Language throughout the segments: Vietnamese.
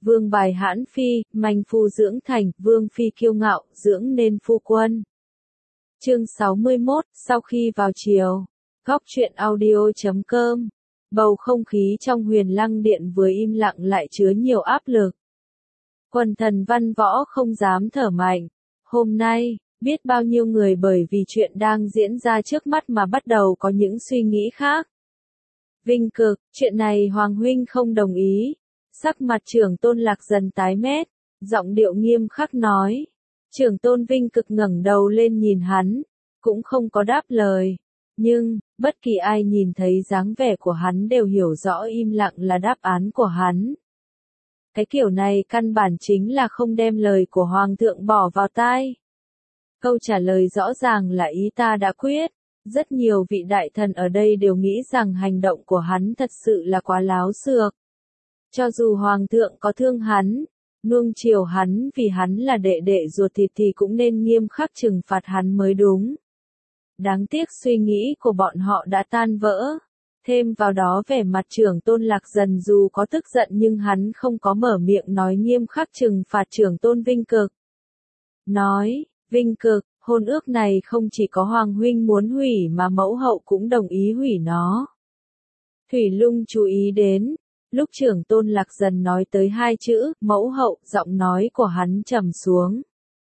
Vương bài hãn phi, manh phu dưỡng thành, vương phi kiêu ngạo, dưỡng nên phu quân. Chương 61, sau khi vào chiều. Góc truyện audio.com. Bầu không khí trong Huyền Lăng Điện vừa im lặng lại chứa nhiều áp lực. Quần thần văn võ không dám thở mạnh. Hôm nay, biết bao nhiêu người bởi vì chuyện đang diễn ra trước mắt mà bắt đầu có những suy nghĩ khác. Vinh Cực, chuyện này Hoàng huynh không đồng ý. Sắc mặt Trưởng Tôn Lạc dần tái mét, giọng điệu nghiêm khắc nói. Trưởng Tôn Vinh Cực ngẩng đầu lên nhìn hắn, cũng không có đáp lời. Nhưng, bất kỳ ai nhìn thấy dáng vẻ của hắn đều hiểu rõ im lặng là đáp án của hắn. Cái kiểu này căn bản chính là không đem lời của Hoàng thượng bỏ vào tai. Câu trả lời rõ ràng là ý ta đã quyết. Rất nhiều vị đại thần ở đây đều nghĩ rằng hành động của hắn thật sự là quá láo xược. Cho dù Hoàng thượng có thương hắn, nuông chiều hắn vì hắn là đệ đệ ruột thịt thì cũng nên nghiêm khắc trừng phạt hắn mới đúng. Đáng tiếc suy nghĩ của bọn họ đã tan vỡ. Thêm vào đó vẻ mặt Trưởng Tôn Lạc dần dù có tức giận nhưng hắn không có mở miệng nói nghiêm khắc trừng phạt Trưởng Tôn Vinh Cực. Nói, Vinh Cực, hôn ước này không chỉ có Hoàng huynh muốn hủy mà mẫu hậu cũng đồng ý hủy nó. Thủy Lung chú ý đến, lúc Trưởng Tôn Lạc dần nói tới hai chữ, mẫu hậu, giọng nói của hắn trầm xuống.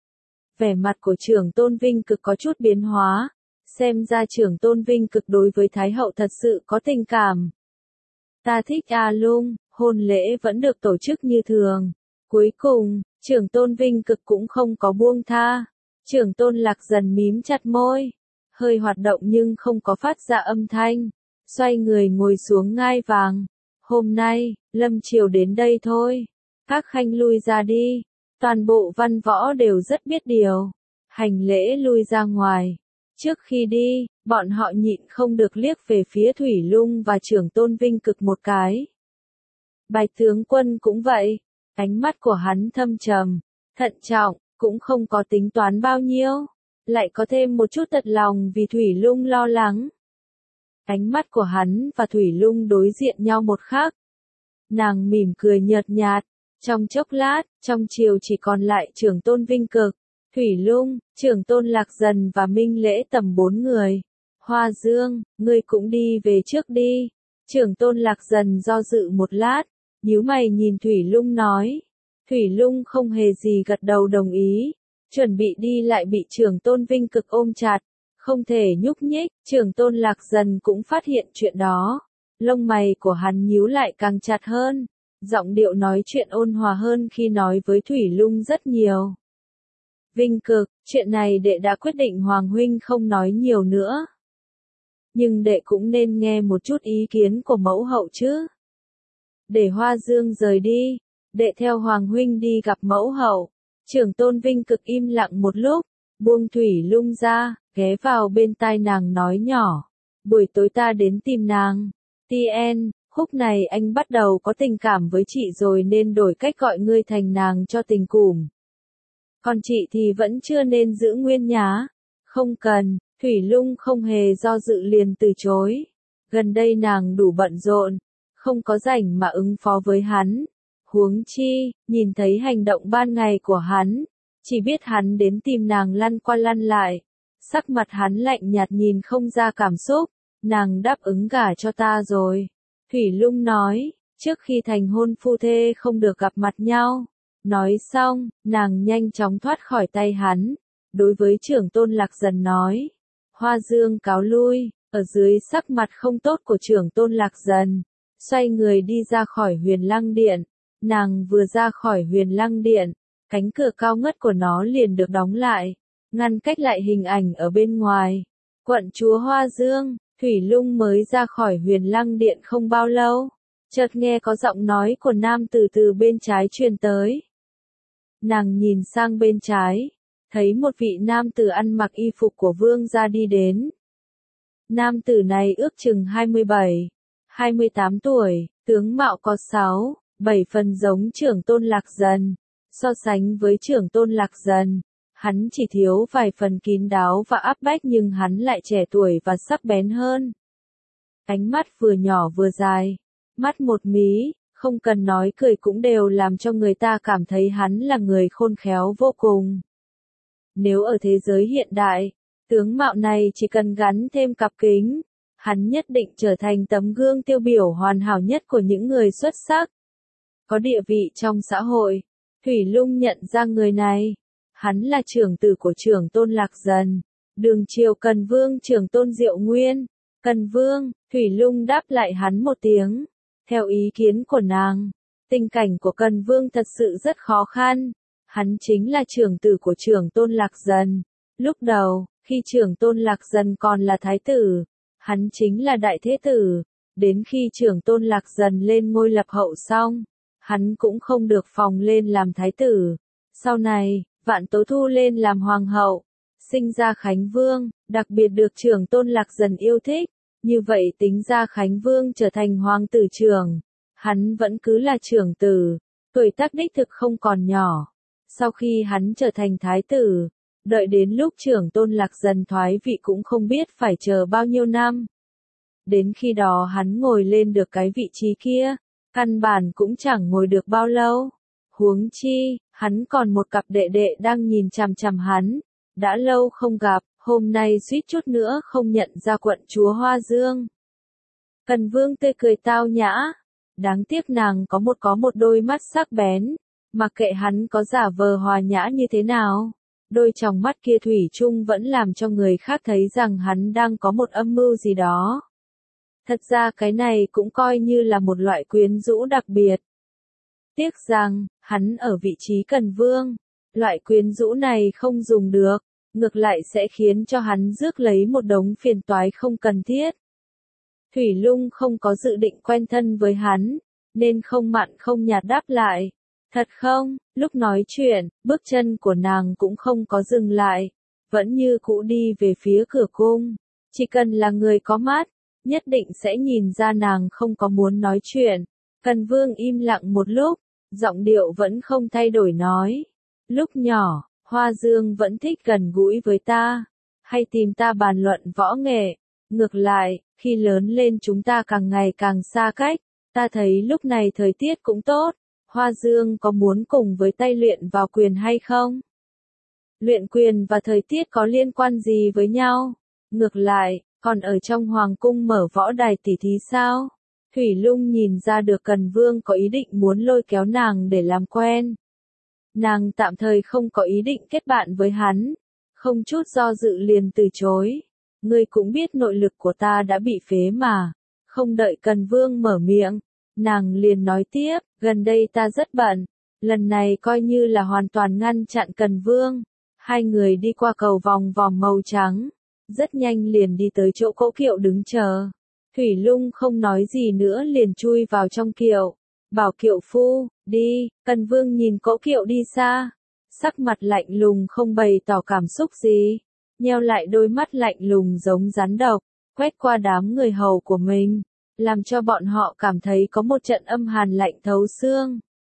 Vẻ mặt của Trưởng Tôn Vinh Cực có chút biến hóa, xem ra Trưởng Tôn Vinh Cực đối với Thái hậu thật sự có tình cảm. Ta thích A Lung, hôn lễ vẫn được tổ chức như thường. Cuối cùng, Trưởng Tôn Vinh Cực cũng không có buông tha. Trưởng Tôn Lạc dần mím chặt môi, hơi hoạt động nhưng không có phát ra âm thanh, xoay người ngồi xuống ngai vàng. Hôm nay, lâm triều đến đây thôi, các khanh lui ra đi. Toàn bộ văn võ đều rất biết điều, hành lễ lui ra ngoài. Trước khi đi, bọn họ nhịn không được liếc về phía Thủy Lung và Trưởng Tôn Vinh Cực một cái. Bạch tướng quân cũng vậy, ánh mắt của hắn thâm trầm, thận trọng, cũng không có tính toán bao nhiêu, lại có thêm một chút thật lòng vì Thủy Lung lo lắng. Ánh mắt của hắn và Thủy Lung đối diện nhau một khắc. Nàng mỉm cười nhợt nhạt, trong chốc lát, trong triều chỉ còn lại Trưởng Tôn Vinh Cực, Thủy Lung, Trưởng Tôn Lạc dần và Minh Lễ tầm 4 người. Hoa Dương, ngươi cũng đi về trước đi. Trưởng Tôn Lạc dần do dự một lát, nhíu mày nhìn Thủy Lung nói. Thủy Lung không hề gì gật đầu đồng ý, chuẩn bị đi lại bị Trưởng Tôn Vinh Cực ôm chặt, không thể nhúc nhích. Trưởng Tôn Lạc dần cũng phát hiện chuyện đó, lông mày của hắn nhíu lại càng chặt hơn, giọng điệu nói chuyện ôn hòa hơn khi nói với Thủy Lung rất nhiều. Vinh Cực, chuyện này đệ đã quyết định, Hoàng huynh không nói nhiều nữa. Nhưng đệ cũng nên nghe một chút ý kiến của mẫu hậu chứ. Để Hoa Dương rời đi, đệ theo Hoàng huynh đi gặp mẫu hậu. Trưởng Tôn Vinh Cực im lặng một lúc, buông Thủy Lung ra, ghé vào bên tai nàng nói nhỏ. Buổi tối ta đến tìm nàng. Tien, khúc này anh bắt đầu có tình cảm với chị rồi nên đổi cách gọi ngươi thành nàng cho tình cùm. Còn chị thì vẫn chưa nên giữ nguyên nhá. Không cần, Thủy Lung không hề do dự liền từ chối. Gần đây nàng đủ bận rộn, không có rảnh mà ứng phó với hắn. Huống chi, nhìn thấy hành động ban ngày của hắn, chỉ biết hắn đến tìm nàng lăn qua lăn lại. Sắc mặt hắn lạnh nhạt nhìn không ra cảm xúc. Nàng đáp ứng gả cho ta rồi. Thủy Lung nói, trước khi thành hôn phu thê không được gặp mặt nhau. Nói xong, nàng nhanh chóng thoát khỏi tay hắn. Đối với Trưởng Tôn Lạc dần nói. Hoa Dương cáo lui, ở dưới sắc mặt không tốt của Trưởng Tôn Lạc dần. Xoay người đi ra khỏi Huyền Lăng Điện. Nàng vừa ra khỏi Huyền Lăng Điện, cánh cửa cao ngất của nó liền được đóng lại, ngăn cách lại hình ảnh ở bên ngoài. Quận chúa Hoa Dương, Thủy Lung mới ra khỏi Huyền Lăng Điện không bao lâu, chợt nghe có giọng nói của nam tử từ bên trái truyền tới. Nàng nhìn sang bên trái, thấy một vị nam tử ăn mặc y phục của vương gia đi đến. Nam tử này ước chừng 27, 28 tuổi, tướng mạo có 6, 7 phần giống Trưởng Tôn Lạc dần. So sánh với Trưởng Tôn Lạc dần, hắn chỉ thiếu vài phần kín đáo và áp bách nhưng hắn lại trẻ tuổi và sắc bén hơn. Ánh mắt vừa nhỏ vừa dài, mắt một mí, không cần nói cười cũng đều làm cho người ta cảm thấy hắn là người khôn khéo vô cùng. Nếu ở thế giới hiện đại, tướng mạo này chỉ cần gắn thêm cặp kính, hắn nhất định trở thành tấm gương tiêu biểu hoàn hảo nhất của những người xuất sắc, có địa vị trong xã hội. Thủy Lung nhận ra người này. Hắn là trưởng tử của trưởng tôn Lạc Dần, đường triều Cần Vương trưởng tôn Diệu Nguyên. Cần Vương, Thủy Lung đáp lại hắn một tiếng. Theo ý kiến của nàng, tình cảnh của Cần Vương thật sự rất khó khăn. Hắn chính là trưởng tử của trưởng tôn Lạc Dần. Lúc đầu, khi trưởng tôn Lạc Dần còn là thái tử, hắn chính là đại thế tử. Đến khi trưởng tôn Lạc Dần lên ngôi lập hậu xong, hắn cũng không được phong lên làm thái tử. Sau này, Vạn Tố Thu lên làm hoàng hậu, sinh ra Khánh Vương, đặc biệt được trưởng tôn Lạc Dần yêu thích. Như vậy tính ra Khánh Vương trở thành hoàng tử trưởng. Hắn vẫn cứ là trưởng tử, tuổi tác đích thực không còn nhỏ. Sau khi hắn trở thành thái tử, đợi đến lúc trưởng tôn Lạc Dần thoái vị cũng không biết phải chờ bao nhiêu năm. Đến khi đó hắn ngồi lên được cái vị trí kia, căn bản cũng chẳng ngồi được bao lâu. Huống chi, hắn còn một cặp đệ đệ đang nhìn chằm chằm hắn. Đã lâu không gặp, hôm nay suýt chút nữa không nhận ra quận chúa Hoa Dương. Cần Vương tươi cười tao nhã. Đáng tiếc nàng có một đôi mắt sắc bén. Mặc kệ hắn có giả vờ hòa nhã như thế nào, đôi tròng mắt kia thủy chung vẫn làm cho người khác thấy rằng hắn đang có một âm mưu gì đó. Thật ra cái này cũng coi như là một loại quyến rũ đặc biệt. Tiếc rằng, hắn ở vị trí Cần Vương, loại quyến rũ này không dùng được, ngược lại sẽ khiến cho hắn rước lấy một đống phiền toái không cần thiết. Thủy Lung không có dự định quen thân với hắn, nên không mặn không nhạt đáp lại. Thật không? Lúc nói chuyện, bước chân của nàng cũng không có dừng lại, vẫn như cũ đi về phía cửa cung. Chỉ cần là người có mắt, nhất định sẽ nhìn ra nàng không có muốn nói chuyện. Cần Vương im lặng một lúc, giọng điệu vẫn không thay đổi nói. Lúc nhỏ, Hoa Dương vẫn thích gần gũi với ta, hay tìm ta bàn luận võ nghệ. Ngược lại, khi lớn lên chúng ta càng ngày càng xa cách, ta thấy lúc này thời tiết cũng tốt. Hoa Dương có muốn cùng với tay luyện vào quyền hay không? Luyện quyền và thời tiết có liên quan gì với nhau? Ngược lại, còn ở trong hoàng cung mở võ đài tỉ thí sao? Thủy Lung nhìn ra được Cần Vương có ý định muốn lôi kéo nàng để làm quen. Nàng tạm thời không có ý định kết bạn với hắn, không chút do dự liền từ chối. Ngươi cũng biết nội lực của ta đã bị phế mà. Không đợi Cần Vương mở miệng, nàng liền nói tiếp, gần đây ta rất bận, lần này coi như là hoàn toàn ngăn chặn Cần Vương. Hai người đi qua cầu vòng vòm màu trắng, rất nhanh liền đi tới chỗ cỗ kiệu đứng chờ. Thủy Lung không nói gì nữa liền chui vào trong kiệu, bảo kiệu phu, đi. Cần Vương nhìn cỗ kiệu đi xa, sắc mặt lạnh lùng không bày tỏ cảm xúc gì, nheo lại đôi mắt lạnh lùng giống rắn độc, quét qua đám người hầu của mình, làm cho bọn họ cảm thấy có một trận âm hàn lạnh thấu xương.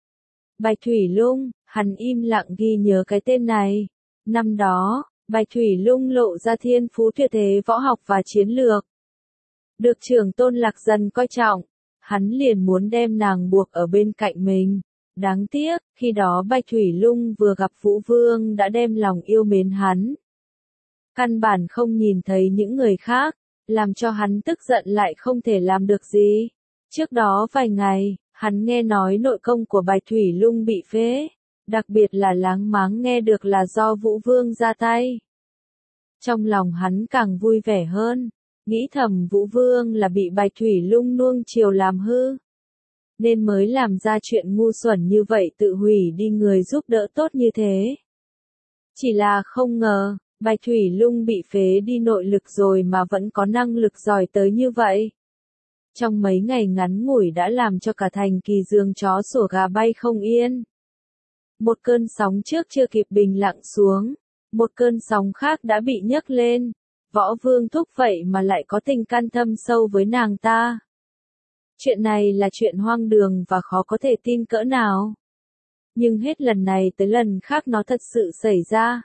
Bạch Thủy Lung, hắn im lặng ghi nhớ cái tên này. Năm đó, Bạch Thủy Lung lộ ra thiên phú tuyệt thế võ học và chiến lược. Được trưởng tôn Lạc Dần coi trọng, hắn liền muốn đem nàng buộc ở bên cạnh mình. Đáng tiếc, khi đó Bạch Thủy Lung vừa gặp Vũ Vương đã đem lòng yêu mến hắn. Căn bản không nhìn thấy những người khác, làm cho hắn tức giận lại không thể làm được gì. Trước đó vài ngày, hắn nghe nói nội công của Bạch Thủy Lung bị phế, đặc biệt là láng máng nghe được là do Vũ Vương ra tay. Trong lòng hắn càng vui vẻ hơn, nghĩ thầm Vũ Vương là bị Bạch Thủy Lung nuông chiều làm hư, nên mới làm ra chuyện ngu xuẩn như vậy, tự hủy đi người giúp đỡ tốt như thế. Chỉ là không ngờ, Bạch Thủy Lung bị phế đi nội lực rồi mà vẫn có năng lực giỏi tới như vậy. Trong mấy ngày ngắn ngủi đã làm cho cả thành Kỳ Dương chó sủa gà bay không yên. Một cơn sóng trước chưa kịp bình lặng xuống, một cơn sóng khác đã bị nhấc lên. Võ Vương Thúc vậy mà lại có tình can thâm sâu với nàng ta. Chuyện này là chuyện hoang đường và khó có thể tin cỡ nào. Nhưng hết lần này tới lần khác nó thật sự xảy ra.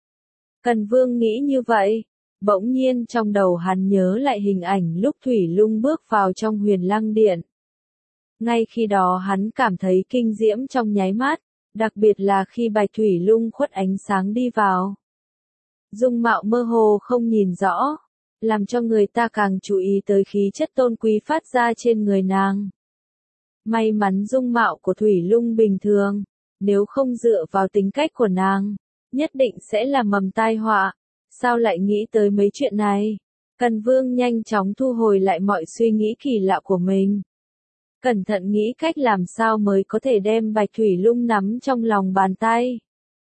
Cần Vương nghĩ như vậy, bỗng nhiên trong đầu hắn nhớ lại hình ảnh lúc Thủy Lung bước vào trong Huyền Lăng Điện. Ngay khi đó hắn cảm thấy kinh diễm trong nháy mắt, đặc biệt là khi Bạch Thủy Lung khuất ánh sáng đi vào. Dung mạo mơ hồ không nhìn rõ, làm cho người ta càng chú ý tới khí chất tôn quý phát ra trên người nàng. May mắn dung mạo của Thủy Lung bình thường, nếu không dựa vào tính cách của nàng, nhất định sẽ là mầm tai họa. Sao lại nghĩ tới mấy chuyện này? Cần Vương nhanh chóng thu hồi lại mọi suy nghĩ kỳ lạ của mình. Cẩn thận nghĩ cách làm sao mới có thể đem Bạch Thủy Lung nắm trong lòng bàn tay.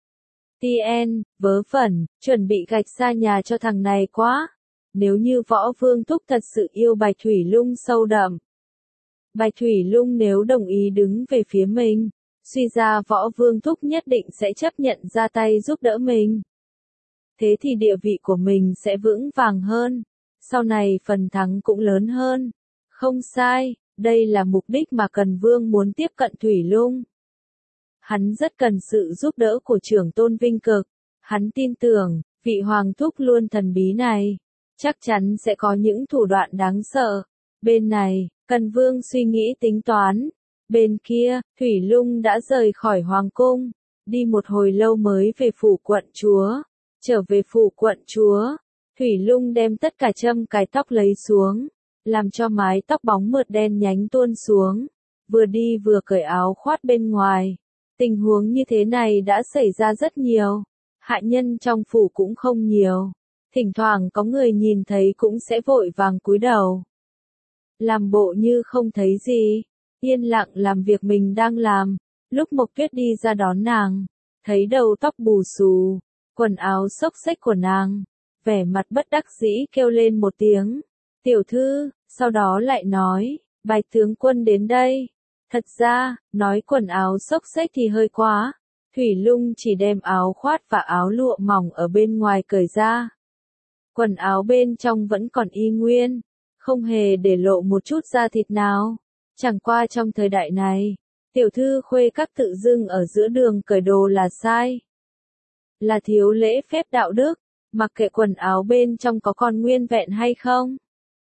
TN, vớ vẩn, chuẩn bị gạch xa nhà cho thằng này quá. Nếu như Võ Vương Thúc thật sự yêu Bạch Thủy Lung sâu đậm. Bạch Thủy Lung nếu đồng ý đứng về phía mình, suy ra Võ Vương Thúc nhất định sẽ chấp nhận ra tay giúp đỡ mình. Thế thì địa vị của mình sẽ vững vàng hơn, sau này phần thắng cũng lớn hơn. Không sai, đây là mục đích mà Cần Vương muốn tiếp cận Thủy Lung. Hắn rất cần sự giúp đỡ của trưởng tôn Vinh Cực. Hắn tin tưởng, vị Hoàng Thúc luôn thần bí này, chắc chắn sẽ có những thủ đoạn đáng sợ. Bên này, Cần Vương suy nghĩ tính toán. Bên kia, Thủy Lung đã rời khỏi Hoàng Cung, đi một hồi lâu mới về phủ quận chúa. Trở về phủ quận chúa, Thủy Lung đem tất cả châm cài tóc lấy xuống, làm cho mái tóc bóng mượt đen nhánh tuôn xuống, vừa đi vừa cởi áo khoác bên ngoài. Tình huống như thế này đã xảy ra rất nhiều, hạ nhân trong phủ cũng không nhiều, thỉnh thoảng có người nhìn thấy cũng sẽ vội vàng cúi đầu. Làm bộ như không thấy gì, yên lặng làm việc mình đang làm. Lúc Mộc Tuyết đi ra đón nàng, thấy đầu tóc bù xù, quần áo xốc xếch của nàng, vẻ mặt bất đắc dĩ kêu lên một tiếng, tiểu thư, sau đó lại nói, Bạch tướng quân đến đây. Thật ra, nói quần áo xốc xếch thì hơi quá, Thủy Lung chỉ đem áo khoác và áo lụa mỏng ở bên ngoài cởi ra. Quần áo bên trong vẫn còn y nguyên, không hề để lộ một chút da thịt nào. Chẳng qua trong thời đại này, tiểu thư khuê các tự dưng ở giữa đường cởi đồ là sai. Là thiếu lễ phép đạo đức, mặc kệ quần áo bên trong có còn nguyên vẹn hay không.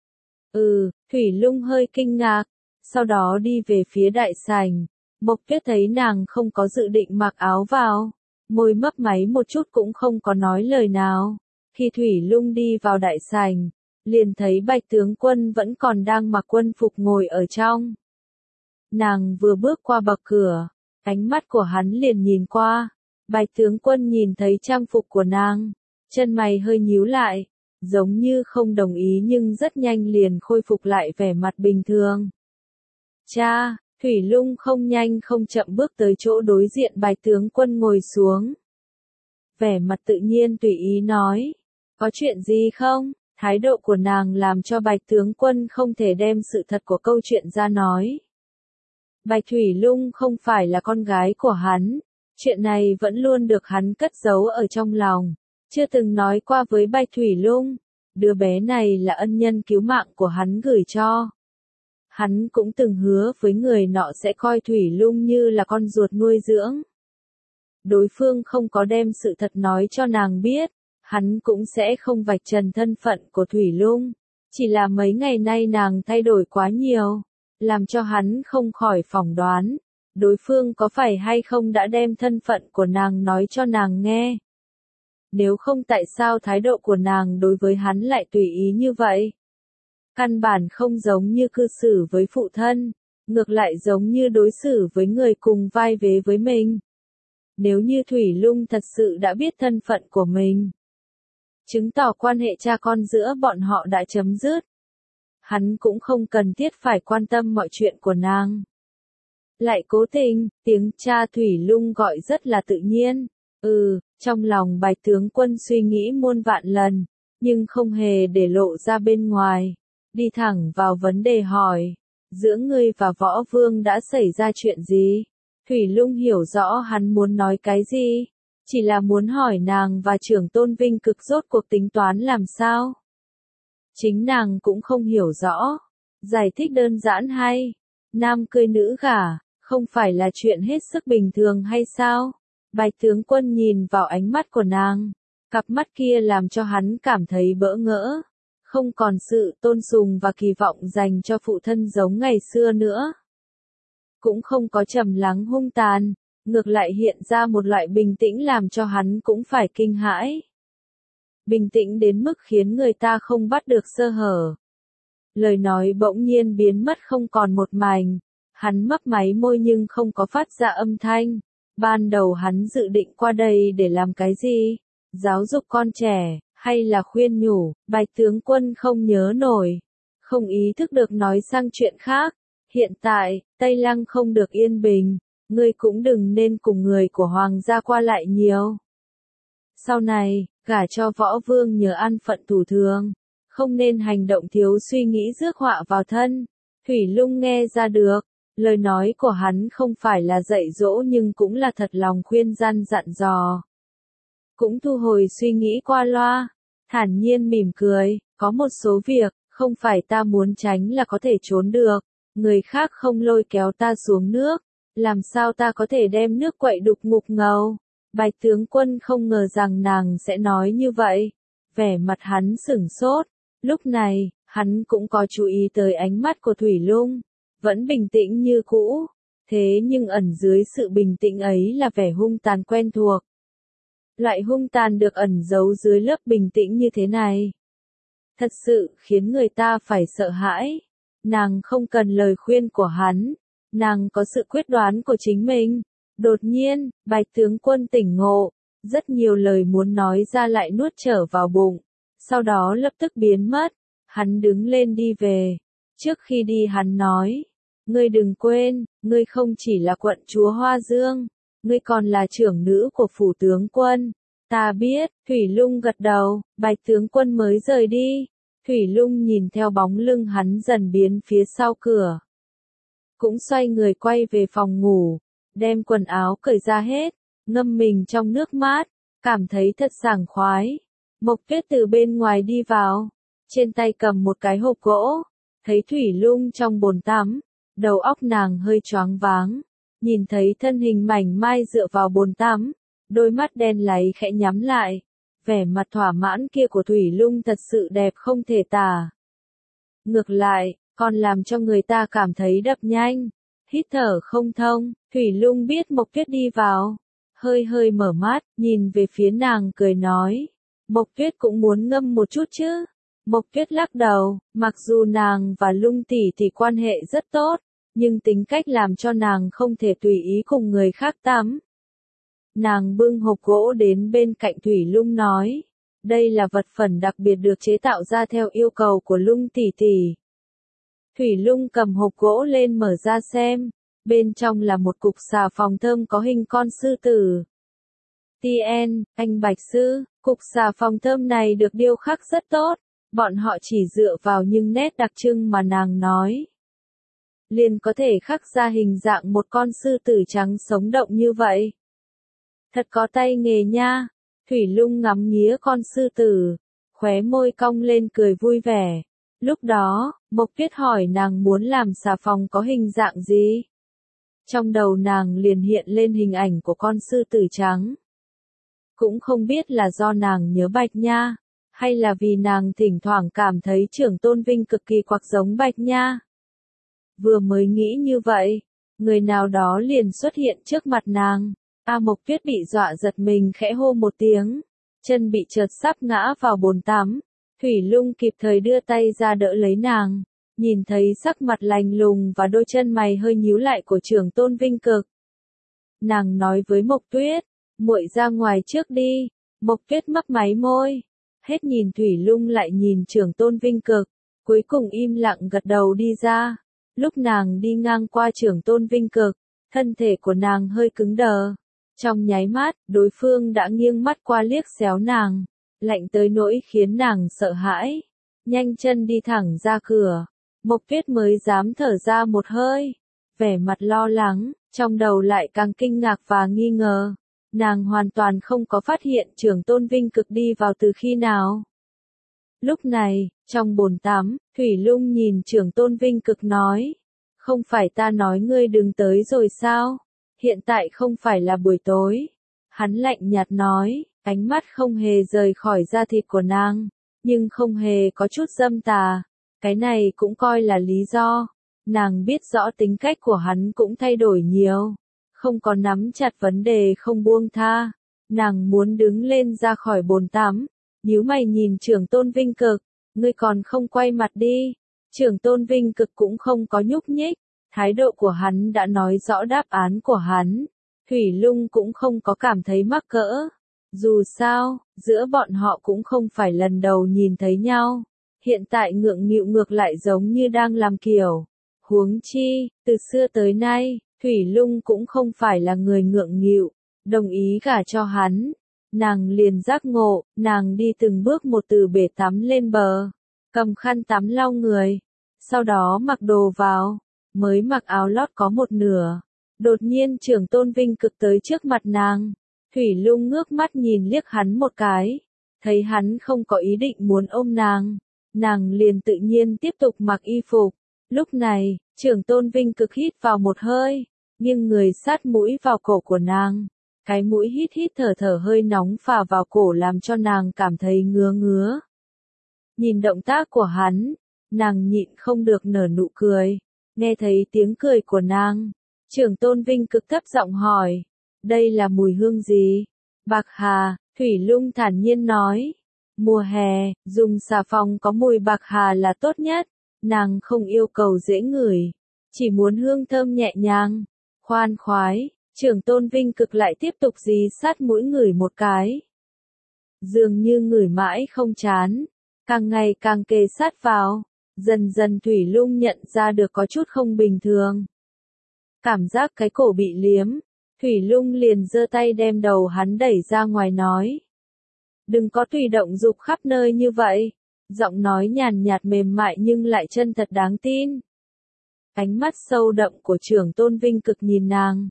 Thủy Lung hơi kinh ngạc, sau đó đi về phía đại sảnh. Mộc Tuyết thấy nàng không có dự định mặc áo vào, môi mấp máy một chút cũng không có nói lời nào. Khi Thủy Lung đi vào đại sảnh, liền thấy Bạch tướng quân vẫn còn đang mặc quân phục ngồi ở trong. Nàng vừa bước qua bậc cửa, ánh mắt của hắn liền nhìn qua. Bạch tướng quân nhìn thấy trang phục của nàng, chân mày hơi nhíu lại, giống như không đồng ý nhưng rất nhanh liền khôi phục lại vẻ mặt bình thường. Cha, Thủy Lung không nhanh không chậm bước tới chỗ đối diện Bạch tướng quân ngồi xuống. Vẻ mặt tự nhiên tùy ý nói, có chuyện gì không? Thái độ của nàng làm cho Bạch tướng quân không thể đem sự thật của câu chuyện ra nói. Bạch Thủy Lung không phải là con gái của hắn, chuyện này vẫn luôn được hắn cất giấu ở trong lòng, chưa từng nói qua với Bạch Thủy Lung. Đứa bé này là ân nhân cứu mạng của hắn gửi cho. Hắn cũng từng hứa với người nọ sẽ coi Thủy Lung như là con ruột nuôi dưỡng. Đối phương không có đem sự thật nói cho nàng biết, hắn cũng sẽ không vạch trần thân phận của Thủy Lung. Chỉ là mấy ngày nay nàng thay đổi quá nhiều, làm cho hắn không khỏi phỏng đoán, đối phương có phải hay không đã đem thân phận của nàng nói cho nàng nghe. Nếu không tại sao thái độ của nàng đối với hắn lại tùy ý như vậy? Căn bản không giống như cư xử với phụ thân, ngược lại giống như đối xử với người cùng vai vế với mình. Nếu như Thủy Lung thật sự đã biết thân phận của mình, chứng tỏ quan hệ cha con giữa bọn họ đã chấm dứt, hắn cũng không cần thiết phải quan tâm mọi chuyện của nàng. Lại cố tình, tiếng cha Thủy Lung gọi rất là tự nhiên. Trong lòng Bạch tướng quân suy nghĩ muôn vạn lần, nhưng không hề để lộ ra bên ngoài. Đi thẳng vào vấn đề hỏi, giữa ngươi và Võ Vương đã xảy ra chuyện gì? Thủy Lung hiểu rõ hắn muốn nói cái gì, chỉ là muốn hỏi nàng và trưởng tôn Vinh Cực rốt cuộc tính toán làm sao. Chính nàng cũng không hiểu rõ, giải thích đơn giản hay, nam cưới nữ gả, không phải là chuyện hết sức bình thường hay sao? Bạch tướng quân nhìn vào ánh mắt của nàng, cặp mắt kia làm cho hắn cảm thấy bỡ ngỡ, không còn sự tôn sùng và kỳ vọng dành cho phụ thân giống ngày xưa nữa. cũng không có trầm lắng hung tàn, ngược lại hiện ra một loại bình tĩnh làm cho hắn cũng phải kinh hãi. Bình tĩnh đến mức khiến người ta không bắt được sơ hở. Lời nói bỗng nhiên biến mất không còn một mảnh, hắn mấp máy môi nhưng không có phát ra âm thanh. Ban đầu hắn dự định qua đây để làm cái gì? Giáo dục con trẻ, hay là khuyên nhủ? Bạch tướng quân không nhớ nổi, không ý thức được nói sang chuyện khác. Hiện tại, Tây Lăng không được yên bình, ngươi cũng đừng nên cùng người của hoàng gia qua lại nhiều. Sau này, gả cho võ vương nhờ an phận thủ thường, không nên hành động thiếu suy nghĩ rước họa vào thân. Thủy Lung nghe ra được, lời nói của hắn không phải là dạy dỗ nhưng cũng là thật lòng khuyên gian dặn dò. Cũng thu hồi suy nghĩ qua loa, thản nhiên mỉm cười, có một số việc, không phải ta muốn tránh là có thể trốn được, người khác không lôi kéo ta xuống nước, làm sao ta có thể đem nước quậy đục ngục ngầu. Bạch tướng quân không ngờ rằng nàng sẽ nói như vậy, vẻ mặt hắn sửng sốt, lúc này, hắn cũng có chú ý tới ánh mắt của Thủy Lung, vẫn bình tĩnh như cũ, thế nhưng ẩn dưới sự bình tĩnh ấy là vẻ hung tàn quen thuộc. Loại hung tàn được ẩn giấu dưới lớp bình tĩnh như thế này, thật sự khiến người ta phải sợ hãi. Nàng không cần lời khuyên của hắn, nàng có sự quyết đoán của chính mình. Đột nhiên, Bạch tướng quân tỉnh ngộ, rất nhiều lời muốn nói ra lại nuốt trở vào bụng, sau đó lập tức biến mất. Hắn đứng lên đi về. Trước khi đi hắn nói, ngươi đừng quên, ngươi không chỉ là quận chúa Hoa Dương, ngươi còn là trưởng nữ của phủ tướng quân. Ta biết, Thủy Lung gật đầu, Bạch tướng quân mới rời đi. Thủy Lung nhìn theo bóng lưng hắn dần biến phía sau cửa, cũng xoay người quay về phòng ngủ, đem quần áo cởi ra hết, ngâm mình trong nước mát, cảm thấy thật sảng khoái. Mộc Tuyết từ bên ngoài đi vào, trên tay cầm một cái hộp gỗ, thấy Thủy Lung trong bồn tắm, đầu óc nàng hơi choáng váng, nhìn thấy thân hình mảnh mai dựa vào bồn tắm, đôi mắt đen láy khẽ nhắm lại, vẻ mặt thỏa mãn kia của Thủy Lung thật sự đẹp không thể tả. Ngược lại, còn làm cho người ta cảm thấy đập nhanh, hít thở không thông. Thủy Lung biết Mộc Tuyết đi vào, hơi hơi mở mắt, nhìn về phía nàng cười nói, Mộc Tuyết cũng muốn ngâm một chút chứ. Mộc Tuyết lắc đầu, mặc dù nàng và Lung tỷ tỷ quan hệ rất tốt, nhưng tính cách làm cho nàng không thể tùy ý cùng người khác tắm. Nàng bưng hộp gỗ đến bên cạnh Thủy Lung nói, đây là vật phẩm đặc biệt được chế tạo ra theo yêu cầu của Lung tỷ tỷ. Thủy Lung cầm hộp gỗ lên mở ra xem, bên trong là một cục xà phòng thơm có hình con sư tử. Tien, anh Bạch Sư, cục xà phòng thơm này được điêu khắc rất tốt, bọn họ chỉ dựa vào những nét đặc trưng mà nàng nói, liền có thể khắc ra hình dạng một con sư tử trắng sống động như vậy. Thật có tay nghề nha. Thủy Lung ngắm nghía con sư tử, khóe môi cong lên cười vui vẻ. Lúc đó, Mộc Tuyết hỏi nàng muốn làm xà phòng có hình dạng gì. Trong đầu nàng liền hiện lên hình ảnh của con sư tử trắng. Cũng không biết là do nàng nhớ Bạch Nha, hay là vì nàng thỉnh thoảng cảm thấy Trưởng Tôn Vinh cực kỳ quặc giống Bạch Nha. Vừa mới nghĩ như vậy, người nào đó liền xuất hiện trước mặt nàng. Mộc Tuyết bị dọa giật mình khẽ hô một tiếng, chân bị trượt sắp ngã vào bồn tắm. Thủy Lung kịp thời đưa tay ra đỡ lấy nàng, nhìn thấy sắc mặt lạnh lùng và đôi chân mày hơi nhíu lại của Trưởng Tôn Vinh Cực. Nàng nói với Mộc Tuyết, muội ra ngoài trước đi. Mộc Tuyết mấp máy môi, hết nhìn Thủy Lung lại nhìn Trưởng Tôn Vinh Cực, cuối cùng im lặng gật đầu đi ra. Lúc nàng đi ngang qua Trưởng Tôn Vinh Cực, thân thể của nàng hơi cứng đờ. Trong nháy mắt, đối phương đã nghiêng mắt qua liếc xéo nàng, lạnh tới nỗi khiến nàng sợ hãi. Nhanh chân đi thẳng ra cửa, Mộc Tuyết mới dám thở ra một hơi, vẻ mặt lo lắng, trong đầu lại càng kinh ngạc và nghi ngờ. Nàng hoàn toàn không có phát hiện Trưởng Tôn Vinh Cực đi vào từ khi nào. Lúc này, trong bồn tắm, Thủy Lung nhìn Trưởng Tôn Vinh Cực nói, không phải ta nói ngươi đừng tới rồi sao? Hiện tại không phải là buổi tối. Hắn lạnh nhạt nói, ánh mắt không hề rời khỏi da thịt của nàng, nhưng không hề có chút dâm tà. Cái này cũng coi là lý do. Nàng biết rõ tính cách của hắn cũng thay đổi nhiều, không có nắm chặt vấn đề không buông tha. Nàng muốn đứng lên ra khỏi bồn tắm, nhíu mày nhìn Trưởng Tôn Vinh Cực, ngươi còn không quay mặt đi. Trưởng Tôn Vinh Cực cũng không có nhúc nhích, thái độ của hắn đã nói rõ đáp án của hắn. Thủy Lung cũng không có cảm thấy mắc cỡ. Dù sao, giữa bọn họ cũng không phải lần đầu nhìn thấy nhau. Hiện tại ngượng nghịu ngược lại giống như đang làm kiểu. Huống chi, từ xưa tới nay, Thủy Lung cũng không phải là người ngượng nghịu, đồng ý gả cho hắn. Nàng liền giác ngộ, nàng đi từng bước một từ bể tắm lên bờ, cầm khăn tắm lau người, sau đó mặc đồ vào, mới mặc áo lót có một nửa. Đột nhiên Trưởng Tôn Vinh Cực tới trước mặt nàng, Thủy Lung ngước mắt nhìn liếc hắn một cái, thấy hắn không có ý định muốn ôm nàng liền tự nhiên tiếp tục mặc y phục. Lúc này, Trưởng Tôn Vinh Cực hít vào một hơi, nghiêng người sát mũi vào cổ của nàng. Cái mũi hít thở hơi nóng phả vào cổ làm cho nàng cảm thấy ngứa ngứa. Nhìn động tác của hắn, nàng nhịn không được nở nụ cười. Nghe thấy tiếng cười của nàng, Trưởng Tôn Vinh Cực thấp giọng hỏi, đây là mùi hương gì? Bạc hà, Thủy Lung thản nhiên nói. Mùa hè, dùng xà phòng có mùi bạc hà là tốt nhất. Nàng không yêu cầu dễ ngửi, chỉ muốn hương thơm nhẹ nhàng, khoan khoái. Trưởng Tôn Vinh Cực lại tiếp tục dí sát mũi ngửi một cái. Dường như ngửi mãi không chán, càng ngày càng kề sát vào, dần dần Thủy Lung nhận ra được có chút không bình thường. Cảm giác cái cổ bị liếm, Thủy Lung liền giơ tay đem đầu hắn đẩy ra ngoài nói. Đừng có tùy động dục khắp nơi như vậy. Giọng nói nhàn nhạt mềm mại nhưng lại chân thật đáng tin. Ánh mắt sâu đậm của Trưởng Tôn Vinh Cực nhìn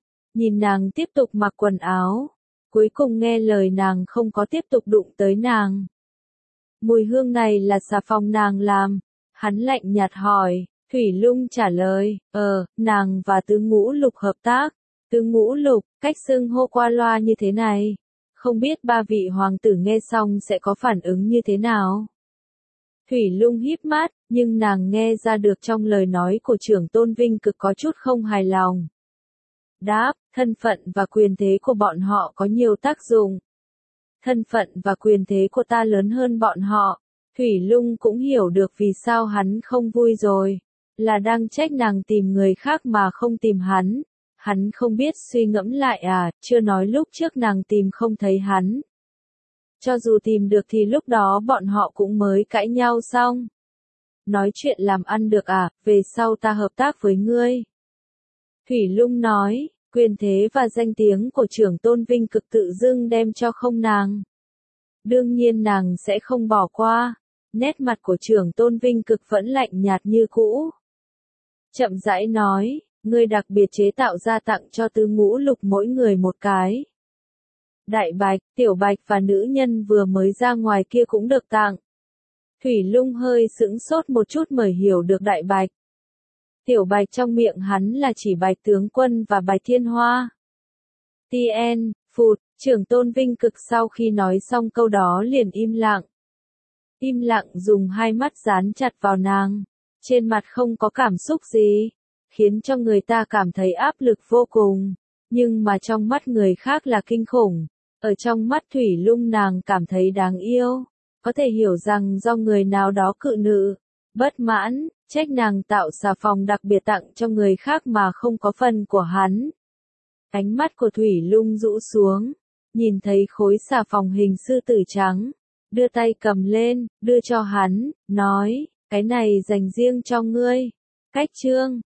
nàng tiếp tục mặc quần áo, cuối cùng nghe lời nàng không có tiếp tục đụng tới nàng. Mùi hương này là xà phòng nàng làm, hắn lạnh nhạt hỏi, Thủy Lung trả lời, nàng và Tứ Ngũ Lục hợp tác. Tứ Ngũ Lục, cách xưng hô qua loa như thế này, không biết ba vị hoàng tử nghe xong sẽ có phản ứng như thế nào. Thủy Lung híp mắt, nhưng nàng nghe ra được trong lời nói của Trưởng Tôn Vinh Cực có chút không hài lòng. Đáp, thân phận và quyền thế của bọn họ có nhiều tác dụng. Thân phận và quyền thế của ta lớn hơn bọn họ. Thủy Lung cũng hiểu được vì sao hắn không vui rồi. Là đang trách nàng tìm người khác mà không tìm hắn. Hắn không biết suy ngẫm lại chưa nói lúc trước nàng tìm không thấy hắn. Cho dù tìm được thì lúc đó bọn họ cũng mới cãi nhau xong. Nói chuyện làm ăn được về sau ta hợp tác với ngươi. Thủy Lung nói, quyền thế và danh tiếng của Trưởng Tôn Vinh Cực tự dưng đem cho không nàng. Đương nhiên nàng sẽ không bỏ qua. Nét mặt của Trưởng Tôn Vinh Cực vẫn lạnh nhạt như cũ. Chậm rãi nói, ngươi đặc biệt chế tạo ra tặng cho Tứ Ngũ Lục mỗi người một cái. Đại Bạch, Tiểu Bạch và nữ nhân vừa mới ra ngoài kia cũng được tặng. Thủy Lung hơi sững sốt một chút mới hiểu được Đại Bạch. Tiểu Bạch trong miệng hắn là chỉ Bạch Tướng Quân và Bạch Thiên Hoa. TN, phụt, Trưởng Tôn Vinh Cực sau khi nói xong câu đó liền im lặng. Im lặng dùng hai mắt dán chặt vào nàng. Trên mặt không có cảm xúc gì, khiến cho người ta cảm thấy áp lực vô cùng. Nhưng mà trong mắt người khác là kinh khủng. Ở trong mắt Thủy Lung nàng cảm thấy đáng yêu. Có thể hiểu rằng do người nào đó cự nữ, bất mãn, trách nàng tạo xà phòng đặc biệt tặng cho người khác mà không có phần của hắn. Ánh mắt của Thủy Lung rũ xuống, nhìn thấy khối xà phòng hình sư tử trắng, đưa tay cầm lên, đưa cho hắn, nói, cái này dành riêng cho ngươi. Cách chương